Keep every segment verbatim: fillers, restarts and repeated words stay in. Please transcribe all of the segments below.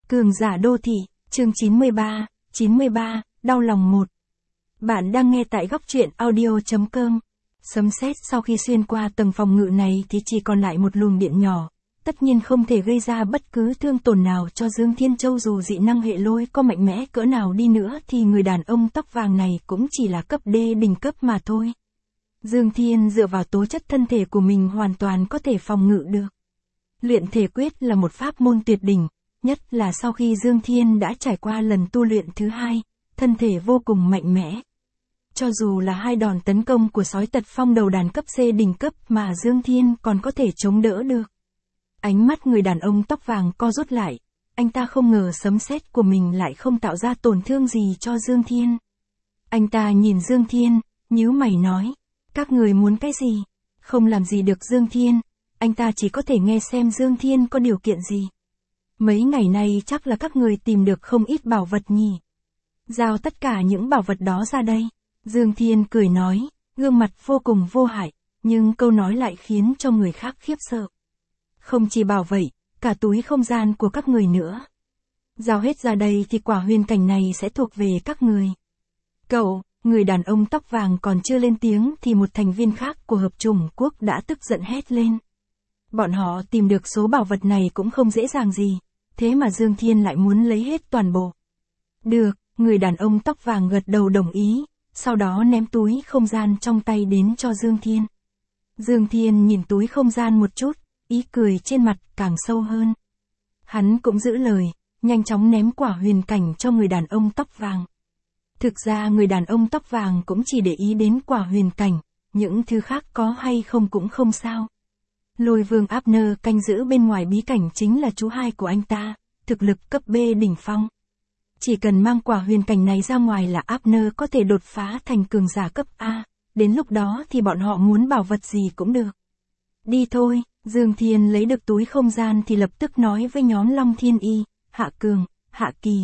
Cường giả đô thị, chương chín mươi ba, chín mươi ba, đau lòng một. Bạn đang nghe tại góc truyện audio chấm com. Sấm sét sau khi xuyên qua tầng phòng ngự này thì chỉ còn lại một luồng điện nhỏ, tất nhiên không thể gây ra bất cứ thương tổn nào cho Dương Thiên Châu, dù dị năng hệ lôi có mạnh mẽ cỡ nào đi nữa thì người đàn ông tóc vàng này cũng chỉ là cấp D đỉnh cấp mà thôi. Dương Thiên dựa vào tố chất thân thể của mình hoàn toàn có thể phòng ngự được. Luyện thể quyết là một pháp môn tuyệt đỉnh, nhất là sau khi Dương Thiên đã trải qua lần tu luyện thứ hai, thân thể vô cùng mạnh mẽ. Cho dù là hai đòn tấn công của sói tật phong đầu đàn cấp C đỉnh cấp mà Dương Thiên còn có thể chống đỡ được. Ánh mắt người đàn ông tóc vàng co rút lại, anh ta không ngờ sấm sét của mình lại không tạo ra tổn thương gì cho Dương Thiên. Anh ta nhìn Dương Thiên, nhíu mày nói, các người muốn cái gì? Không làm gì được Dương Thiên, anh ta chỉ có thể nghe xem Dương Thiên có điều kiện gì. Mấy ngày nay chắc là các người tìm được không ít bảo vật nhỉ? Giao tất cả những bảo vật đó ra đây. Dương Thiên cười nói, gương mặt vô cùng vô hại, nhưng câu nói lại khiến cho người khác khiếp sợ. Không chỉ bảo vậy, cả túi không gian của các người nữa. Giao hết ra đây thì quả huyền cảnh này sẽ thuộc về các người. Cậu, người đàn ông tóc vàng còn chưa lên tiếng thì một thành viên khác của hợp chủng quốc đã tức giận hét lên. Bọn họ tìm được số bảo vật này cũng không dễ dàng gì, thế mà Dương Thiên lại muốn lấy hết toàn bộ. Được, người đàn ông tóc vàng gật đầu đồng ý, sau đó ném túi không gian trong tay đến cho Dương Thiên. Dương Thiên nhìn túi không gian một chút, ý cười trên mặt càng sâu hơn. Hắn cũng giữ lời, nhanh chóng ném quả huyền cảnh cho người đàn ông tóc vàng. Thực ra người đàn ông tóc vàng cũng chỉ để ý đến quả huyền cảnh, những thứ khác có hay không cũng không sao. Lôi vương Abner canh giữ bên ngoài bí cảnh chính là chú hai của anh ta, thực lực cấp B đỉnh phong. Chỉ cần mang quả huyền cảnh này ra ngoài là Abner có thể đột phá thành cường giả cấp A, đến lúc đó thì bọn họ muốn bảo vật gì cũng được. Đi thôi, Dương Thiên lấy được túi không gian thì lập tức nói với nhóm Long Thiên Y, Hạ Cường, Hạ Kỳ.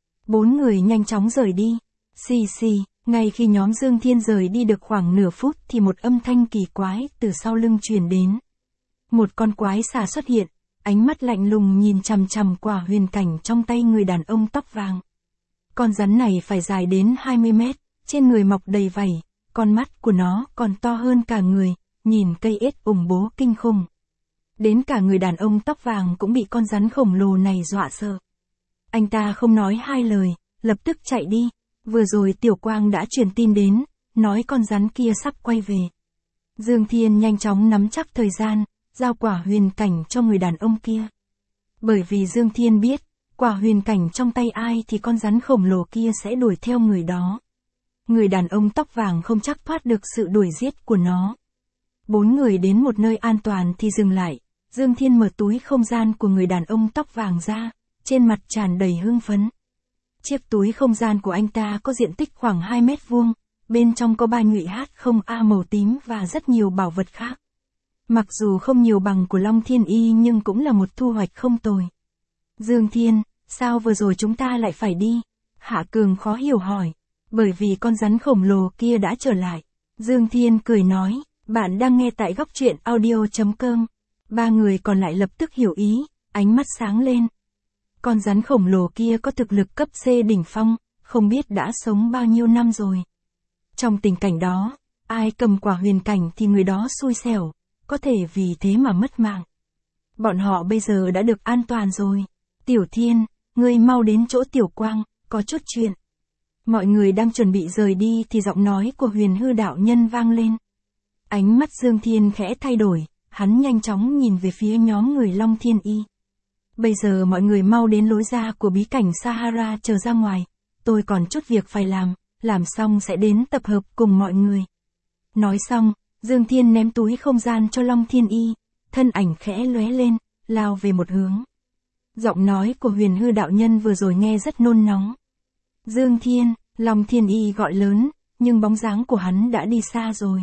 Bốn người nhanh chóng rời đi. Xì xì, ngay khi nhóm Dương Thiên rời đi được khoảng nửa phút thì một âm thanh kỳ quái từ sau lưng truyền đến. Một con quái xà xuất hiện, ánh mắt lạnh lùng nhìn chằm chằm quả huyền cảnh trong tay người đàn ông tóc vàng. Con rắn này phải dài đến hai mươi mét, trên người mọc đầy vảy, con mắt của nó còn to hơn cả người, nhìn cây ếch ủng bố kinh khủng. Đến cả người đàn ông tóc vàng cũng bị con rắn khổng lồ này dọa sợ. Anh ta không nói hai lời, lập tức chạy đi. Vừa rồi Tiểu Quang đã truyền tin đến, nói con rắn kia sắp quay về. Dương Thiên nhanh chóng nắm chắc thời gian, giao quả huyền cảnh cho người đàn ông kia. Bởi vì Dương Thiên biết, quả huyền cảnh trong tay ai thì con rắn khổng lồ kia sẽ đuổi theo người đó. Người đàn ông tóc vàng không chắc thoát được sự đuổi giết của nó. Bốn người đến một nơi an toàn thì dừng lại, Dương Thiên mở túi không gian của người đàn ông tóc vàng ra, trên mặt tràn đầy hưng phấn. Chiếc túi không gian của anh ta có diện tích khoảng hai mét vuông, bên trong có ba nhụy hát không A màu tím và rất nhiều bảo vật khác. Mặc dù không nhiều bằng của Long Thiên Y nhưng cũng là một thu hoạch không tồi. Dương Thiên, sao vừa rồi chúng ta lại phải đi? Hạ Cường khó hiểu hỏi. Bởi vì con rắn khổng lồ kia đã trở lại. Dương Thiên cười nói, bạn đang nghe tại góc truyện audio chấm com. Ba người còn lại lập tức hiểu ý, ánh mắt sáng lên. Con rắn khổng lồ kia có thực lực cấp C đỉnh phong, không biết đã sống bao nhiêu năm rồi. Trong tình cảnh đó, ai cầm quả huyền cảnh thì người đó xui xẻo, có thể vì thế mà mất mạng. Bọn họ bây giờ đã được an toàn rồi. Tiểu Thiên, ngươi mau đến chỗ Tiểu Quang, có chút chuyện. Mọi người đang chuẩn bị rời đi thì giọng nói của Huyền Hư đạo nhân vang lên. Ánh mắt Dương Thiên khẽ thay đổi, hắn nhanh chóng nhìn về phía nhóm người Long Thiên Y. Bây giờ mọi người mau đến lối ra của bí cảnh Sahara chờ ra ngoài, tôi còn chút việc phải làm, làm xong sẽ đến tập hợp cùng mọi người. Nói xong, Dương Thiên ném túi không gian cho Long Thiên Y, thân ảnh khẽ lóe lên, lao về một hướng. Giọng nói của Huyền Hư đạo nhân vừa rồi nghe rất nôn nóng. Dương Thiên, Long Thiên Y gọi lớn, nhưng bóng dáng của hắn đã đi xa rồi.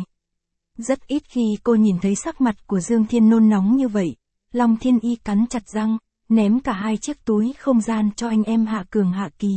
Rất ít khi cô nhìn thấy sắc mặt của Dương Thiên nôn nóng như vậy. Long Thiên Y cắn chặt răng, ném cả hai chiếc túi không gian cho anh em Hạ Cường Hạ Kỳ.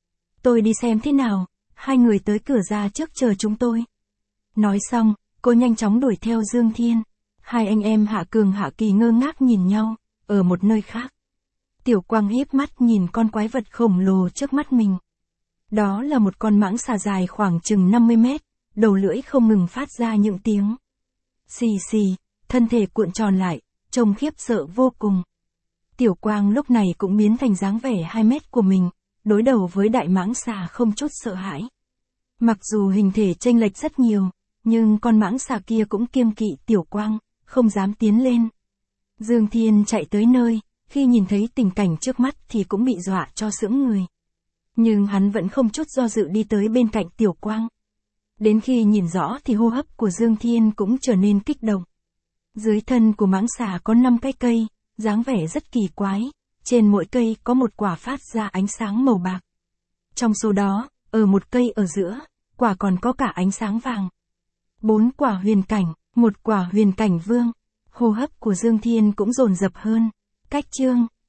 Tôi đi xem thế nào, hai người tới cửa ra trước chờ chúng tôi. Nói xong, cô nhanh chóng đuổi theo Dương Thiên. Hai anh em Hạ Cường Hạ Kỳ ngơ ngác nhìn nhau, ở một nơi khác. Tiểu Quang híp mắt nhìn con quái vật khổng lồ trước mắt mình. Đó là một con mãng xà dài khoảng chừng năm mươi mét, đầu lưỡi không ngừng phát ra những tiếng xì xì, thân thể cuộn tròn lại, trông khiếp sợ vô cùng. Tiểu Quang lúc này cũng biến thành dáng vẻ hai mét của mình, đối đầu với đại mãng xà không chút sợ hãi. Mặc dù hình thể chênh lệch rất nhiều, nhưng con mãng xà kia cũng kiêng kỵ Tiểu Quang, không dám tiến lên. Dương Thiên chạy tới nơi, khi nhìn thấy tình cảnh trước mắt thì cũng bị dọa cho sững người. Nhưng hắn vẫn không chút do dự đi tới bên cạnh Tiểu Quang. Đến khi nhìn rõ thì hô hấp của Dương Thiên cũng trở nên kích động. Dưới thân của mãng xà có năm cái cây, dáng vẻ rất kỳ quái, trên mỗi cây có một quả phát ra ánh sáng màu bạc. Trong số đó, ở một cây ở giữa, quả còn có cả ánh sáng vàng. Bốn quả huyền cảnh, một quả huyền cảnh vương. Hô hấp của Dương Thiên cũng dồn dập hơn. Cách chương,